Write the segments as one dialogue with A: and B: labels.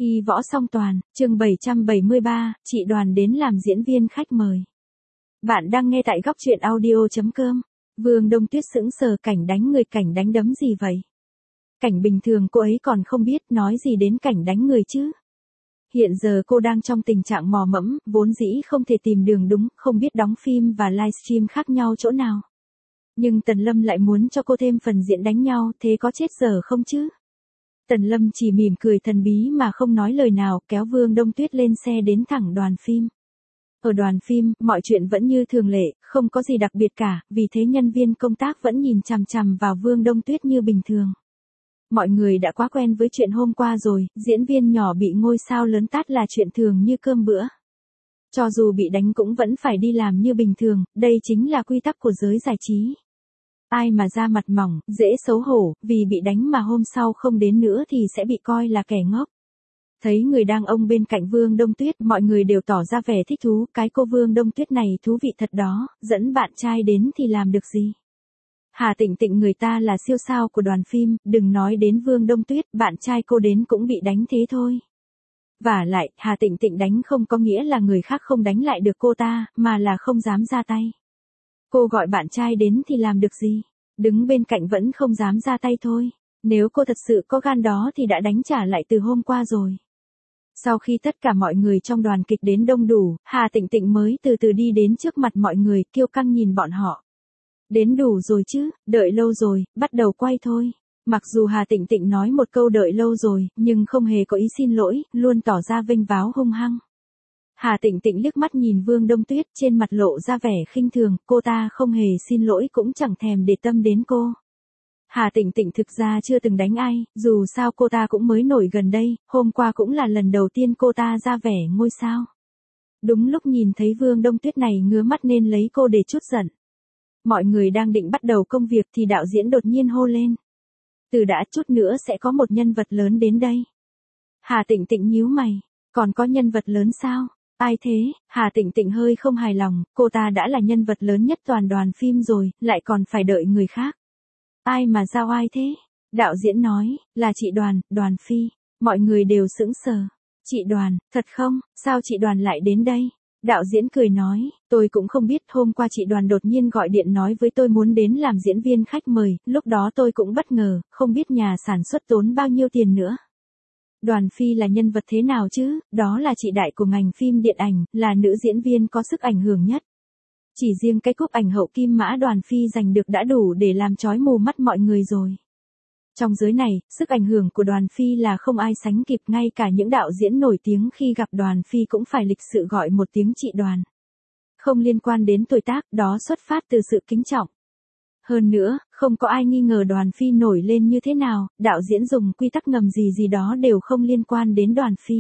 A: Y Võ Song Toàn, chương 773, chị Đoàn đến làm diễn viên khách mời. Bạn đang nghe tại góc truyện audio.com. Vương Đông Tuyết sững sờ, cảnh đánh người, cảnh đánh đấm gì vậy? Cảnh bình thường cô ấy còn không biết, nói gì đến cảnh đánh người chứ. Hiện giờ cô đang trong tình trạng mò mẫm, vốn dĩ không thể tìm đường đúng, không biết đóng phim và livestream khác nhau chỗ nào. Nhưng Tần Lâm lại muốn cho cô thêm phần diễn đánh nhau, thế có chết dở không chứ? Tần Lâm chỉ mỉm cười thần bí mà không nói lời nào, kéo Vương Đông Tuyết lên xe đến thẳng đoàn phim. Ở đoàn phim, mọi chuyện vẫn như thường lệ, không có gì đặc biệt cả, vì thế nhân viên công tác vẫn nhìn chằm chằm vào Vương Đông Tuyết như bình thường. Mọi người đã quá quen với chuyện hôm qua rồi, diễn viên nhỏ bị ngôi sao lớn tát là chuyện thường như cơm bữa. Cho dù bị đánh cũng vẫn phải đi làm như bình thường, đây chính là quy tắc của giới giải trí. Ai mà da mặt mỏng, dễ xấu hổ, vì bị đánh mà hôm sau không đến nữa thì sẽ bị coi là kẻ ngốc. Thấy người đàn ông bên cạnh Vương Đông Tuyết, mọi người đều tỏ ra vẻ thích thú, cái cô Vương Đông Tuyết này thú vị thật đó, dẫn bạn trai đến thì làm được gì. Hà Tịnh Tịnh người ta là siêu sao của đoàn phim, đừng nói đến Vương Đông Tuyết, bạn trai cô đến cũng bị đánh thế thôi. Vả lại, Hà Tịnh Tịnh đánh không có nghĩa là người khác không đánh lại được cô ta, mà là không dám ra tay. Cô gọi bạn trai đến thì làm được gì? Đứng bên cạnh vẫn không dám ra tay thôi. Nếu cô thật sự có gan đó thì đã đánh trả lại từ hôm qua rồi. Sau khi tất cả mọi người trong đoàn kịch đến đông đủ, Hà Tịnh Tịnh mới từ từ đi đến trước mặt mọi người, kiêu căng nhìn bọn họ. Đến đủ rồi chứ, đợi lâu rồi, bắt đầu quay thôi. Mặc dù Hà Tịnh Tịnh nói một câu đợi lâu rồi, nhưng không hề có ý xin lỗi, luôn tỏ ra vênh váo hung hăng. Hà Tịnh Tịnh liếc mắt nhìn Vương Đông Tuyết, trên mặt lộ ra vẻ khinh thường, cô ta không hề xin lỗi cũng chẳng thèm để tâm đến cô. Hà Tịnh Tịnh thực ra chưa từng đánh ai, dù sao cô ta cũng mới nổi gần đây, hôm qua cũng là lần đầu tiên cô ta ra vẻ ngôi sao. Đúng lúc nhìn thấy Vương Đông Tuyết này ngứa mắt nên lấy cô để chút giận. Mọi người đang định bắt đầu công việc thì đạo diễn đột nhiên hô lên. Từ đã chút nữa sẽ có một nhân vật lớn đến đây. Hà Tịnh Tịnh nhíu mày, còn có nhân vật lớn sao? Ai thế? Hà Tịnh Tịnh hơi không hài lòng, cô ta đã là nhân vật lớn nhất toàn đoàn phim rồi, lại còn phải đợi người khác. Ai mà giao ai thế? Đạo diễn nói, là chị Đoàn, Đoàn Phi. Mọi người đều sững sờ. Chị Đoàn, thật không? Sao chị Đoàn lại đến đây? Đạo diễn cười nói, tôi cũng không biết, hôm qua chị Đoàn đột nhiên gọi điện nói với tôi muốn đến làm diễn viên khách mời, lúc đó tôi cũng bất ngờ, không biết nhà sản xuất tốn bao nhiêu tiền nữa. Đoàn Phi là nhân vật thế nào chứ, đó là chị đại của ngành phim điện ảnh, là nữ diễn viên có sức ảnh hưởng nhất. Chỉ riêng cái cúp ảnh hậu kim mã Đoàn Phi giành được đã đủ để làm chói mù mắt mọi người rồi. Trong giới này, sức ảnh hưởng của Đoàn Phi là không ai sánh kịp, ngay cả những đạo diễn nổi tiếng khi gặp Đoàn Phi cũng phải lịch sự gọi một tiếng chị Đoàn. Không liên quan đến tuổi tác, đó xuất phát từ sự kính trọng. Hơn nữa, không có ai nghi ngờ Đoàn Phi nổi lên như thế nào, đạo diễn dùng quy tắc ngầm gì đó đều không liên quan đến Đoàn Phi.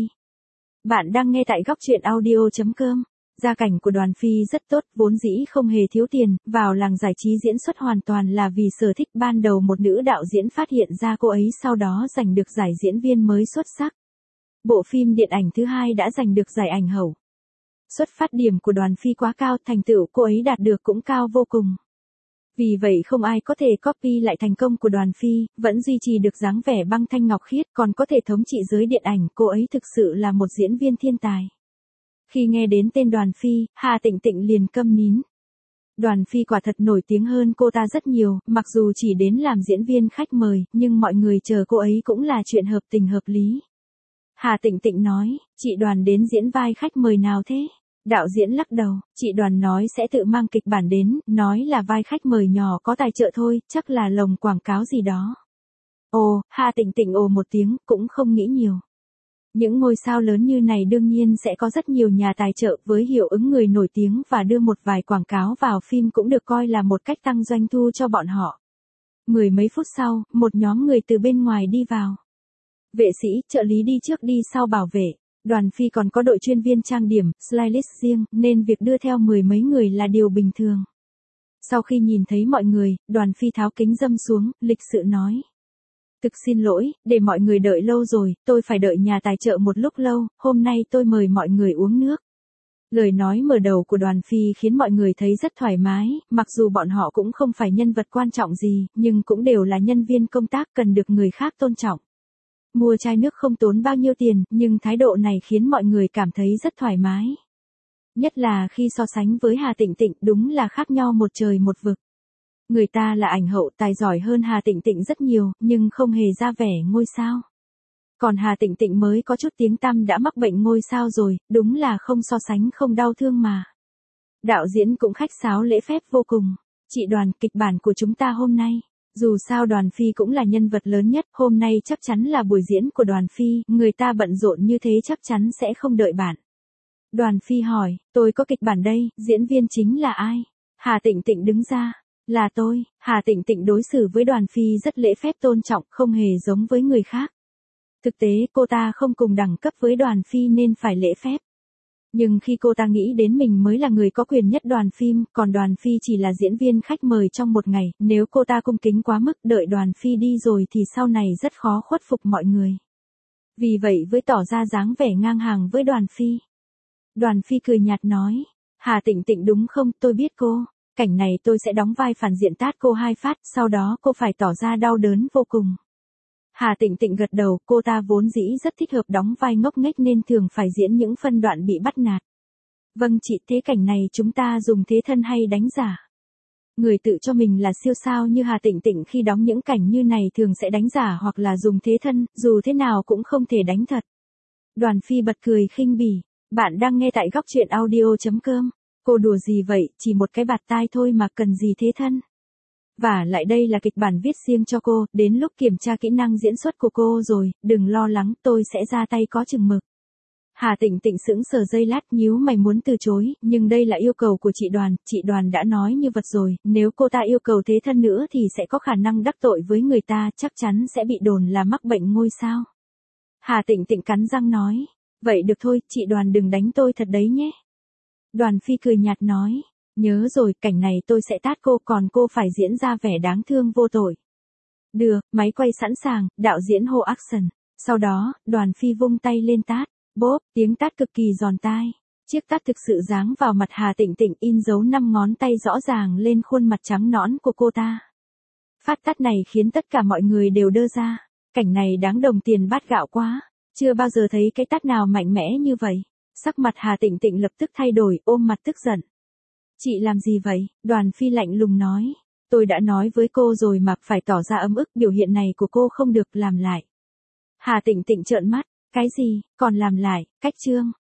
A: Bạn đang nghe tại góc truyện audio.com. Gia cảnh của Đoàn Phi rất tốt, vốn dĩ không hề thiếu tiền, vào làng giải trí diễn xuất hoàn toàn là vì sở thích. Ban đầu một nữ đạo diễn phát hiện ra cô ấy, sau đó giành được giải diễn viên mới xuất sắc. Bộ phim điện ảnh thứ hai đã giành được giải ảnh hậu. Xuất phát điểm của Đoàn Phi quá cao, thành tựu cô ấy đạt được cũng cao vô cùng. Vì vậy không ai có thể copy lại thành công của Đoàn Phi, vẫn duy trì được dáng vẻ băng thanh ngọc khiết, còn có thể thống trị giới điện ảnh, cô ấy thực sự là một diễn viên thiên tài. Khi nghe đến tên Đoàn Phi, Hà Tịnh Tịnh liền câm nín. Đoàn Phi quả thật nổi tiếng hơn cô ta rất nhiều, mặc dù chỉ đến làm diễn viên khách mời, nhưng mọi người chờ cô ấy cũng là chuyện hợp tình hợp lý. Hà Tịnh Tịnh nói, chị Đoàn đến diễn vai khách mời nào thế? Đạo diễn lắc đầu, chị Đoàn nói sẽ tự mang kịch bản đến, nói là vai khách mời nhỏ có tài trợ thôi, chắc là lồng quảng cáo gì đó. Ồ, Hà Tịnh Tịnh ồ một tiếng, cũng không nghĩ nhiều. Những ngôi sao lớn như này đương nhiên sẽ có rất nhiều nhà tài trợ, với hiệu ứng người nổi tiếng và đưa một vài quảng cáo vào phim cũng được coi là một cách tăng doanh thu cho bọn họ. Mười mấy phút sau, một nhóm người từ bên ngoài đi vào. Vệ sĩ, trợ lý đi trước đi sau bảo vệ. Đoàn Phi còn có đội chuyên viên trang điểm, stylist riêng, nên việc đưa theo mười mấy người là điều bình thường. Sau khi nhìn thấy mọi người, Đoàn Phi tháo kính râm xuống, lịch sự nói. Thực xin lỗi, để mọi người đợi lâu rồi, tôi phải đợi nhà tài trợ một lúc lâu, hôm nay tôi mời mọi người uống nước. Lời nói mở đầu của Đoàn Phi khiến mọi người thấy rất thoải mái, mặc dù bọn họ cũng không phải nhân vật quan trọng gì, nhưng cũng đều là nhân viên công tác cần được người khác tôn trọng. Mua chai nước không tốn bao nhiêu tiền, nhưng thái độ này khiến mọi người cảm thấy rất thoải mái. Nhất là khi so sánh với Hà Tịnh Tịnh, đúng là khác nhau một trời một vực. Người ta là ảnh hậu tài giỏi hơn Hà Tịnh Tịnh rất nhiều, nhưng không hề ra vẻ ngôi sao. Còn Hà Tịnh Tịnh mới có chút tiếng tăm đã mắc bệnh ngôi sao rồi, đúng là không so sánh không đau thương mà. Đạo diễn cũng khách sáo lễ phép vô cùng. Chị Đoàn, kịch bản của chúng ta hôm nay. Dù sao Đoàn Phi cũng là nhân vật lớn nhất, hôm nay chắc chắn là buổi diễn của Đoàn Phi, người ta bận rộn như thế chắc chắn sẽ không đợi bạn. Đoàn Phi hỏi, tôi có kịch bản đây, diễn viên chính là ai? Hà Tịnh Tịnh đứng ra, là tôi. Hà Tịnh Tịnh đối xử với Đoàn Phi rất lễ phép tôn trọng, không hề giống với người khác. Thực tế cô ta không cùng đẳng cấp với Đoàn Phi nên phải lễ phép. Nhưng khi cô ta nghĩ đến mình mới là người có quyền nhất đoàn phim, còn Đoàn Phi chỉ là diễn viên khách mời trong một ngày, nếu cô ta cung kính quá mức đợi Đoàn Phi đi rồi thì sau này rất khó khuất phục mọi người. Vì vậy với tỏ ra dáng vẻ ngang hàng với Đoàn Phi. Đoàn Phi cười nhạt nói, Hà Tịnh Tịnh đúng không, tôi biết cô. Cảnh này tôi sẽ đóng vai phản diện tát cô 2 phát, sau đó cô phải tỏ ra đau đớn vô cùng. Hà Tịnh Tịnh gật đầu, cô ta vốn dĩ rất thích hợp đóng vai ngốc nghếch nên thường phải diễn những phân đoạn bị bắt nạt. Vâng chị, thế cảnh này chúng ta dùng thế thân hay đánh giả? Người tự cho mình là siêu sao như Hà Tịnh Tịnh khi đóng những cảnh như này thường sẽ đánh giả hoặc là dùng thế thân, dù thế nào cũng không thể đánh thật. Đoàn Phi bật cười khinh bỉ, bạn đang nghe tại góc truyện audio.com. Cô đùa gì vậy, chỉ một cái bạt tai thôi mà cần gì thế thân. Và lại đây là kịch bản viết riêng cho cô, đến lúc kiểm tra kỹ năng diễn xuất của cô rồi, đừng lo lắng, tôi sẽ ra tay có chừng mực. Hà Tịnh Tịnh sững sờ giây lát nhíu mày muốn từ chối, nhưng đây là yêu cầu của chị Đoàn đã nói như vật rồi, nếu cô ta yêu cầu thế thân nữa thì sẽ có khả năng đắc tội với người ta, chắc chắn sẽ bị đồn là mắc bệnh ngôi sao. Hà Tịnh Tịnh cắn răng nói, vậy được thôi, chị Đoàn đừng đánh tôi thật đấy nhé. Đoàn Phi cười nhạt nói, nhớ rồi, cảnh này tôi sẽ tát cô, còn cô phải diễn ra vẻ đáng thương vô tội. Được, máy quay sẵn sàng, đạo diễn hô action. Sau đó, Đoàn Phi vung tay lên tát, bốp, tiếng tát cực kỳ giòn tai. Chiếc tát thực sự giáng vào mặt Hà Tịnh Tịnh, in dấu 5 ngón tay rõ ràng lên khuôn mặt trắng nõn của cô ta. Phát tát này khiến tất cả mọi người đều đơ ra. Cảnh này đáng đồng tiền bát gạo quá. Chưa bao giờ thấy cái tát nào mạnh mẽ như vậy. Sắc mặt Hà Tịnh Tịnh lập tức thay đổi, ôm mặt tức giận. Chị làm gì vậy? Đoàn Phi lạnh lùng nói. Tôi đã nói với cô rồi mà, phải tỏ ra ấm ức, biểu hiện này của cô không được làm lại. Hà Tịnh Tịnh trợn mắt. Cái gì, còn làm lại, cách chương.